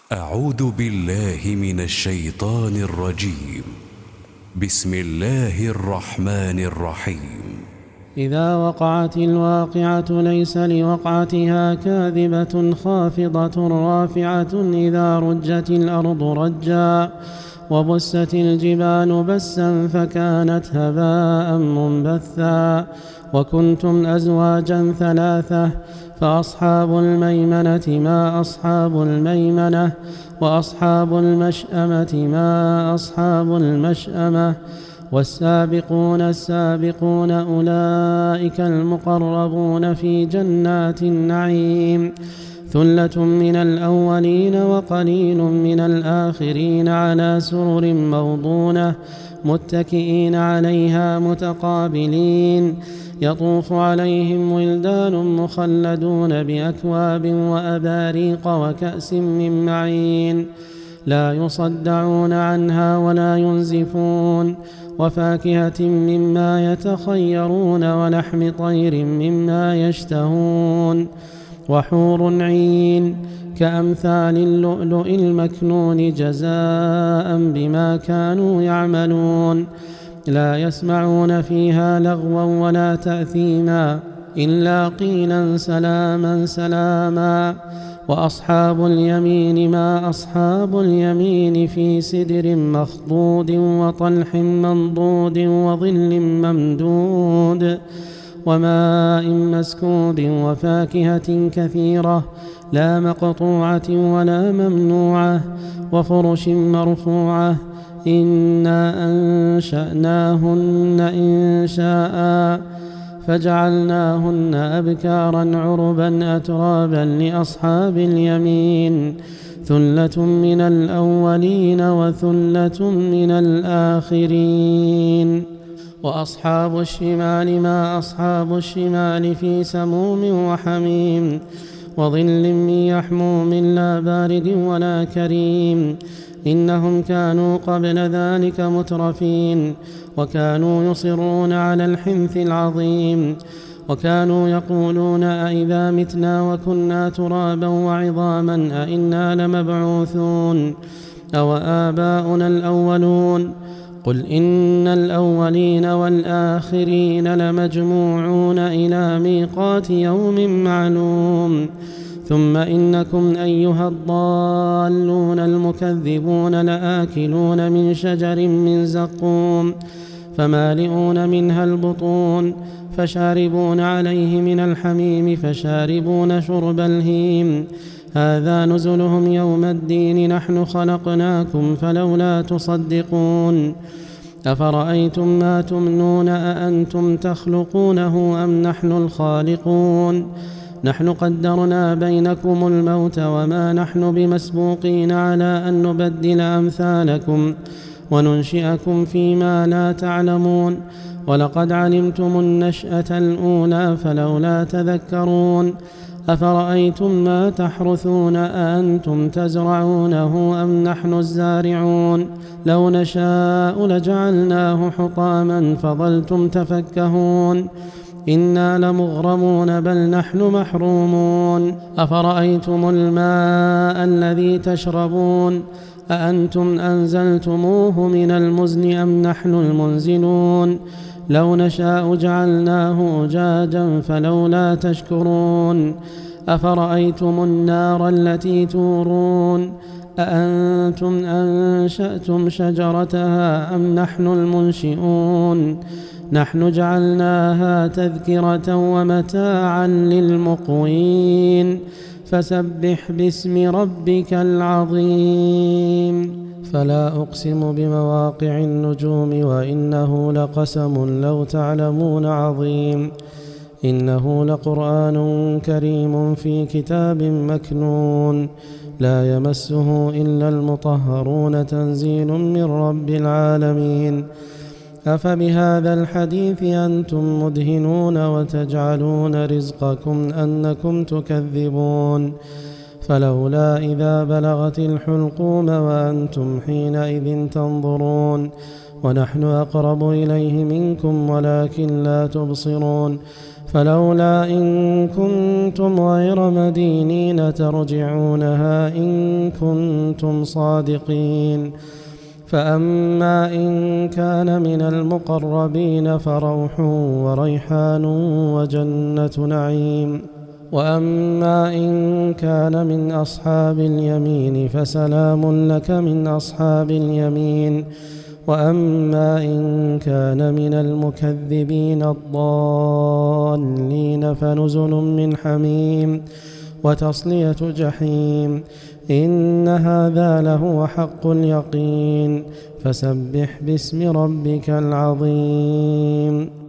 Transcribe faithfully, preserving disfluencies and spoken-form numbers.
أعوذ بالله من الشيطان الرجيم. بسم الله الرحمن الرحيم. إذا وقعت الواقعة ليس لوقعتها كاذبة خافضة رافعة إذا رجت الأرض رجا وبست الجبال بسا فكانت هباء منبثا وكنتم أزواجا ثلاثة فأصحاب الميمنة ما أصحاب الميمنة وأصحاب المشأمة ما أصحاب المشأمة والسابقون السابقون أولئك المقربون في جنات النعيم ثلة من الأولين وقليل من الآخرين على سرر موضونة متكئين عليها متقابلين يطوف عليهم ولدان مخلدون بأكواب وأباريق وكأس من معين لا يصدعون عنها ولا ينزفون وفاكهة مما يتخيرون ولحم طير مما يشتهون وحور عين كأمثال اللؤلؤ المكنون جزاء بما كانوا يعملون لا يسمعون فيها لغوا ولا تأثيما إلا قيلا سلاما سلاما وأصحاب اليمين ما أصحاب اليمين في سدر مخضود وطلح منضود وظل ممدود وماء مسكوب وفاكهة كثيرة لا مقطوعة ولا ممنوعة وفرش مرفوعة إنا أنشأناهن إنشاء فجعلناهن أبكارا عربا أترابا لأصحاب اليمين ثلة من الأولين وثلة من الآخرين وأصحاب الشمال ما أصحاب الشمال في سموم وحميم وظل من يحموم لا بارد ولا كريم إنهم كانوا قبل ذلك مترفين وكانوا يصرون على الحنث العظيم وكانوا يقولون أئذا متنا وكنا ترابا وعظاما أئنا لمبعوثون أو آباؤنا الأولون قل إن الأولين والآخرين لمجموعون إلى ميقات يوم معلوم ثم إنكم أيها الضالون المكذبون لآكلون من شجر من زقوم فمالئون منها البطون فشاربون عليه من الحميم فشاربون شرب الهيم هذا نزلهم يوم الدين نحن خلقناكم فلولا تصدقون أفرأيتم ما تمنون أأنتم تخلقونه أم نحن الخالقون نحن قدرنا بينكم الموت وما نحن بمسبوقين على أن نبدل أمثالكم وننشئكم فيما لا تعلمون ولقد علمتم النشأة الأولى فلولا تذكرون أفرأيتم ما تحرثون أأنتم تزرعونه أم نحن الزارعون لو نشاء لجعلناه حطاما فظلتم تفكهون إنا لمغرمون بل نحن محرومون أفرأيتم الماء الذي تشربون أأنتم أنزلتموه من المزن أم نحن المنزلون لو نشاء جعلناه أجاجا فلولا تشكرون أفرأيتم النار التي تورون أأنتم أنشأتم شجرتها أم نحن المنشئون نحن جعلناها تذكرة ومتاعا للمقوين فسبح باسم ربك العظيم فلا أقسم بمواقع النجوم وإنه لقسم لو تعلمون عظيم إنه لقرآن كريم في كتاب مكنون لا يمسه إلا المطهرون تنزيل من رب العالمين أفبهذا الحديث أنتم مدهنون وتجعلون رزقكم أنكم تكذبون فلولا إذا بلغت الحلقوم وأنتم حينئذ تنظرون ونحن أقرب إليه منكم ولكن لا تبصرون فلولا إن كنتم غير مدينين ترجعونها إن كنتم صادقين. فأما إن كان من المقربين فروح وريحان وجنة نعيم، وأما إن كان من أصحاب اليمين فسلام لك من أصحاب اليمين، وأما إن كان من المكذبين الضالين فنزل من حميم وتصلية جحيم. إن هذا لهو حق اليقين، فسبح باسم ربك العظيم.